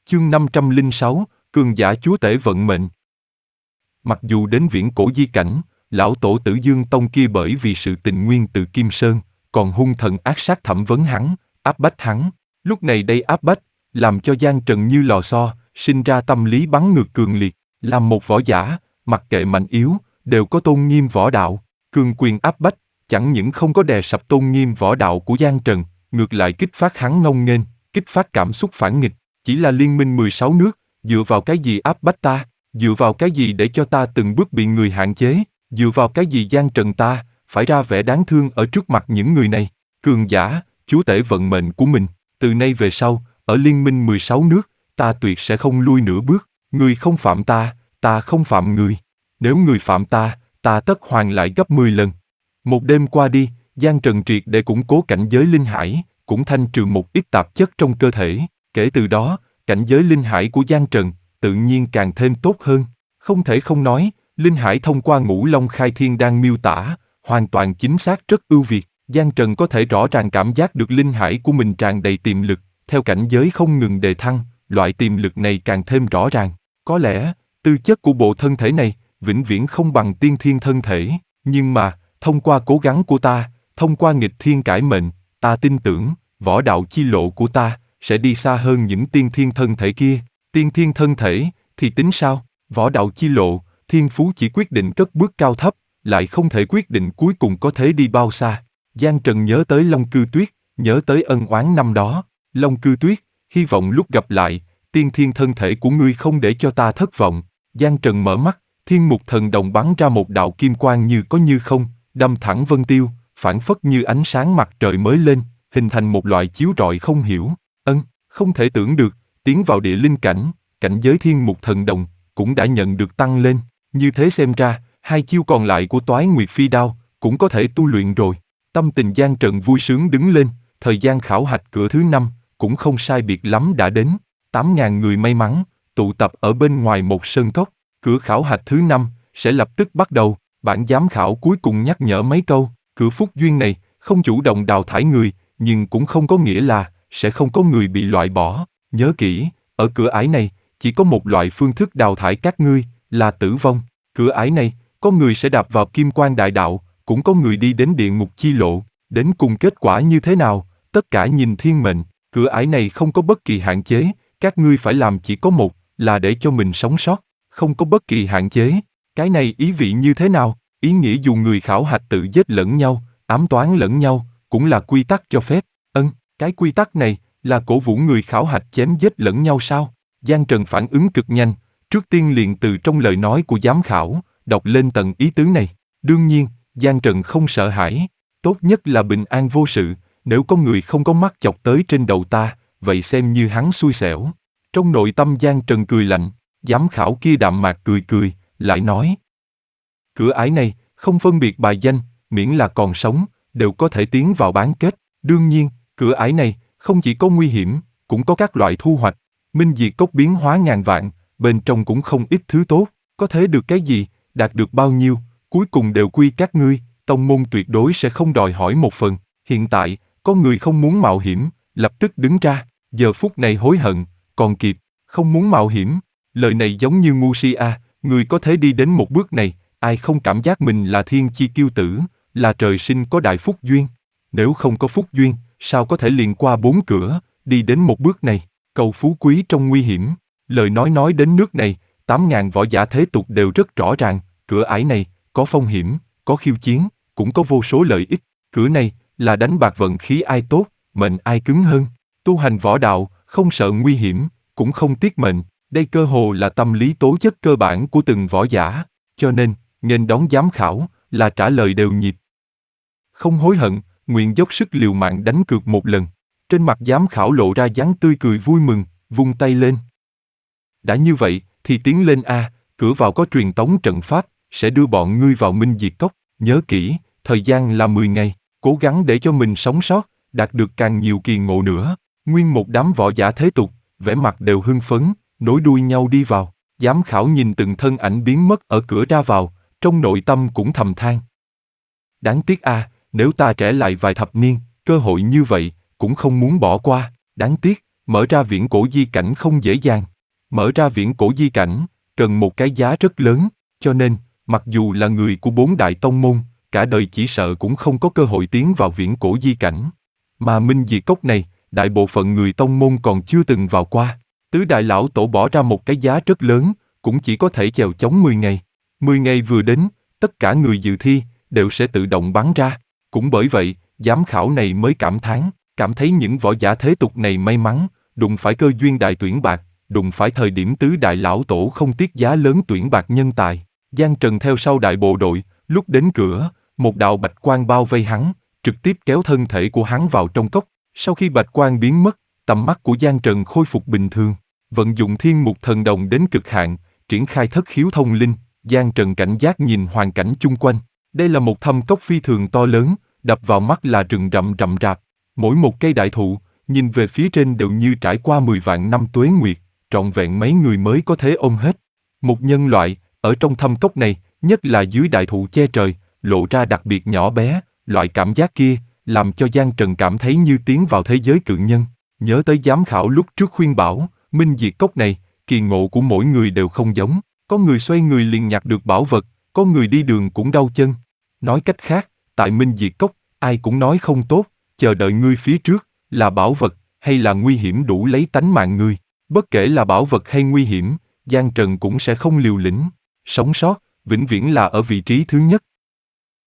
Chương 506, cường giả chúa tể vận mệnh. Mặc dù đến viễn cổ di cảnh, lão tổ Tử Dương Tông kia bởi vì sự tình nguyên từ Kim Sơn, còn hung thần ác sát thẩm vấn hắn, áp bách hắn. Lúc này đây áp bách, làm cho Giang Trần như lò xo, sinh ra tâm lý bắn ngược cường liệt. Làm một võ giả, mặc kệ mạnh yếu, đều có tôn nghiêm võ đạo. Cường quyền áp bách, chẳng những không có đè sập tôn nghiêm võ đạo của Giang Trần, ngược lại kích phát hắn ngông nghênh, kích phát cảm xúc phản nghịch. Chỉ là liên minh 16 nước, dựa vào cái gì áp bách ta, dựa vào cái gì để cho ta từng bước bị người hạn chế, dựa vào cái gì Giang Trần ta, phải ra vẻ đáng thương ở trước mặt những người này. Cường giả, chúa tể vận mệnh của mình, từ nay về sau, ở liên minh 16 nước, ta tuyệt sẽ không lui nửa bước, người không phạm ta, ta không phạm người. Nếu người phạm ta, ta tất hoàn lại gấp 10 lần. Một đêm qua đi, Giang Trần triệt để củng cố cảnh giới linh hải, cũng thanh trừ một ít tạp chất trong cơ thể. Kể từ đó, cảnh giới linh hải của Giang Trần tự nhiên càng thêm tốt hơn. Không thể không nói, linh hải thông qua Ngũ Long Khai Thiên Đan miêu tả, hoàn toàn chính xác rất ưu việt. Giang Trần có thể rõ ràng cảm giác được linh hải của mình tràn đầy tiềm lực, theo cảnh giới không ngừng đề thăng, loại tiềm lực này càng thêm rõ ràng. Có lẽ, tư chất của bộ thân thể này, vĩnh viễn không bằng tiên thiên thân thể, nhưng mà, thông qua cố gắng của ta, thông qua nghịch thiên cải mệnh, ta tin tưởng, võ đạo chi lộ của ta, sẽ đi xa hơn những tiên thiên thân thể kia. Tiên thiên thân thể, thì tính sao? Võ đạo chi lộ, thiên phú chỉ quyết định cất bước cao thấp, lại không thể quyết định cuối cùng có thể đi bao xa. Giang Trần nhớ tới Long Cư Tuyết, nhớ tới ân oán năm đó. Long Cư Tuyết, hy vọng lúc gặp lại, tiên thiên thân thể của ngươi không để cho ta thất vọng. Giang Trần mở mắt, thiên mục thần đồng bắn ra một đạo kim quang như có như không, đâm thẳng vân tiêu, phảng phất như ánh sáng mặt trời mới lên, hình thành một loại chiếu rọi không hiểu. Không thể tưởng được, tiến vào địa linh cảnh, cảnh giới thiên mục thần đồng, cũng đã nhận được tăng lên. Như thế xem ra, hai chiêu còn lại của Toái Nguyệt Phi Đao, cũng có thể tu luyện rồi. Tâm tình Giang Trần vui sướng đứng lên, thời gian khảo hạch cửa thứ 5, cũng không sai biệt lắm đã đến. 8.000 người may mắn, tụ tập ở bên ngoài một sơn cốc. Cửa khảo hạch thứ 5, sẽ lập tức bắt đầu. Bản giám khảo cuối cùng nhắc nhở mấy câu, cửa phúc duyên này, không chủ động đào thải người, nhưng cũng không có nghĩa là, sẽ không có người bị loại bỏ. Nhớ kỹ, ở cửa ải này, chỉ có một loại phương thức đào thải các ngươi, là tử vong. Cửa ải này, có người sẽ đạp vào kim quan đại đạo, cũng có người đi đến địa ngục chi lộ. Đến cùng kết quả như thế nào, tất cả nhìn thiên mệnh. Cửa ải này không có bất kỳ hạn chế, các ngươi phải làm chỉ có một, là để cho mình sống sót. Không có bất kỳ hạn chế. Cái này ý vị như thế nào? Ý nghĩa dù người khảo hạch tự giết lẫn nhau, ám toán lẫn nhau, cũng là quy tắc cho phép. Cái quy tắc này, là cổ vũ người khảo hạch chém giết lẫn nhau sao? Giang Trần phản ứng cực nhanh, trước tiên liền từ trong lời nói của giám khảo, đọc lên tầng ý tứ này. Đương nhiên, Giang Trần không sợ hãi, tốt nhất là bình an vô sự, nếu có người không có mắt chọc tới trên đầu ta, vậy xem như hắn xui xẻo. Trong nội tâm Giang Trần cười lạnh, giám khảo kia đạm mạc cười cười, lại nói. Cửa ải này, không phân biệt bài danh, miễn là còn sống, đều có thể tiến vào bán kết. Đương nhiên, cửa ải này, không chỉ có nguy hiểm, cũng có các loại thu hoạch. Minh diệt cốc biến hóa ngàn vạn, bên trong cũng không ít thứ tốt. Có thể được cái gì, đạt được bao nhiêu, cuối cùng đều quy các ngươi. Tông môn tuyệt đối sẽ không đòi hỏi một phần. Hiện tại, có người không muốn mạo hiểm, lập tức đứng ra. Giờ phút này hối hận, còn kịp. Không muốn mạo hiểm. Lời này giống như ngu si a. Người có thể đi đến một bước này, ai không cảm giác mình là thiên chi kiêu tử, là trời sinh có đại phúc duyên. Nếu không có phúc duyên, sao có thể liền qua 4 cửa, đi đến một bước này? Cầu phú quý trong nguy hiểm. Lời nói đến nước này, 8.000 võ giả thế tục đều rất rõ ràng. Cửa ải này, có phong hiểm, có khiêu chiến, cũng có vô số lợi ích. Cửa này, là đánh bạc vận khí ai tốt, mệnh ai cứng hơn. Tu hành võ đạo, không sợ nguy hiểm, cũng không tiếc mệnh. Đây cơ hồ là tâm lý tố chất cơ bản của từng võ giả. Cho nên, nghênh đón giám khảo, là trả lời đều nhịp. Không hối hận, nguyện dốc sức liều mạng đánh cược một lần. Trên mặt giám khảo lộ ra dáng tươi cười vui mừng, vung tay lên. Đã như vậy, thì tiến lên a, cửa vào có truyền tống trận pháp, sẽ đưa bọn ngươi vào Minh Diệt Cốc. Nhớ kỹ, thời gian là 10 ngày, cố gắng để cho mình sống sót, đạt được càng nhiều kỳ ngộ nữa. Nguyên một đám võ giả thế tục, vẻ mặt đều hưng phấn, nối đuôi nhau đi vào. Giám khảo nhìn từng thân ảnh biến mất ở cửa ra vào, trong nội tâm cũng thầm than. Đáng tiếc nếu ta trẻ lại vài thập niên, cơ hội như vậy, cũng không muốn bỏ qua. Đáng tiếc, Mở ra viễn cổ di cảnh không dễ dàng. Mở ra viễn cổ di cảnh, cần một cái giá rất lớn, cho nên, mặc dù là người của 4 đại tông môn, cả đời chỉ sợ cũng không có cơ hội tiến vào viễn cổ di cảnh. Mà Minh Diệt Cốc này, đại bộ phận người tông môn còn chưa từng vào qua. Tứ đại lão tổ bỏ ra một cái giá rất lớn, cũng chỉ có thể chèo chống 10 ngày. 10 ngày vừa đến, tất cả người dự thi đều sẽ tự động bắn ra. Cũng bởi vậy, giám khảo này mới cảm thấy những võ giả thế tục này may mắn, đụng phải cơ duyên đại tuyển bạc, đụng phải thời điểm tứ đại lão tổ không tiếc giá lớn tuyển bạc nhân tài. Giang Trần theo sau đại bộ đội, lúc đến cửa, một đạo bạch quang bao vây hắn, trực tiếp kéo thân thể của hắn vào trong cốc. Sau khi bạch quang biến mất, tầm mắt của Giang Trần khôi phục bình thường. Vận dụng thiên mục thần đồng đến cực hạn, triển khai thất khiếu thông linh, Giang Trần cảnh giác nhìn hoàn cảnh chung quanh. Đây là một thâm cốc phi thường to lớn, đập vào mắt là rừng rậm rậm rạp. Mỗi một cây đại thụ, nhìn về phía trên đều như trải qua 10 vạn năm tuế nguyệt, trọn vẹn mấy người mới có thể ôm hết. Một nhân loại, ở trong thâm cốc này, nhất là dưới đại thụ che trời, lộ ra đặc biệt nhỏ bé, loại cảm giác kia, làm cho Giang Trần cảm thấy như tiến vào thế giới cự nhân. Nhớ tới giám khảo lúc trước khuyên bảo, Minh Diệt Cốc này, kỳ ngộ của mỗi người đều không giống. Có người xoay người liền nhặt được bảo vật, có người đi đường cũng đau chân. Nói cách khác, tại Minh Diệt Cốc, ai cũng nói không tốt, chờ đợi ngươi phía trước, là bảo vật, hay là nguy hiểm đủ lấy tánh mạng ngươi. Bất kể là bảo vật hay nguy hiểm, Giang Trần cũng sẽ không liều lĩnh. Sống sót, vĩnh viễn là ở vị trí thứ nhất.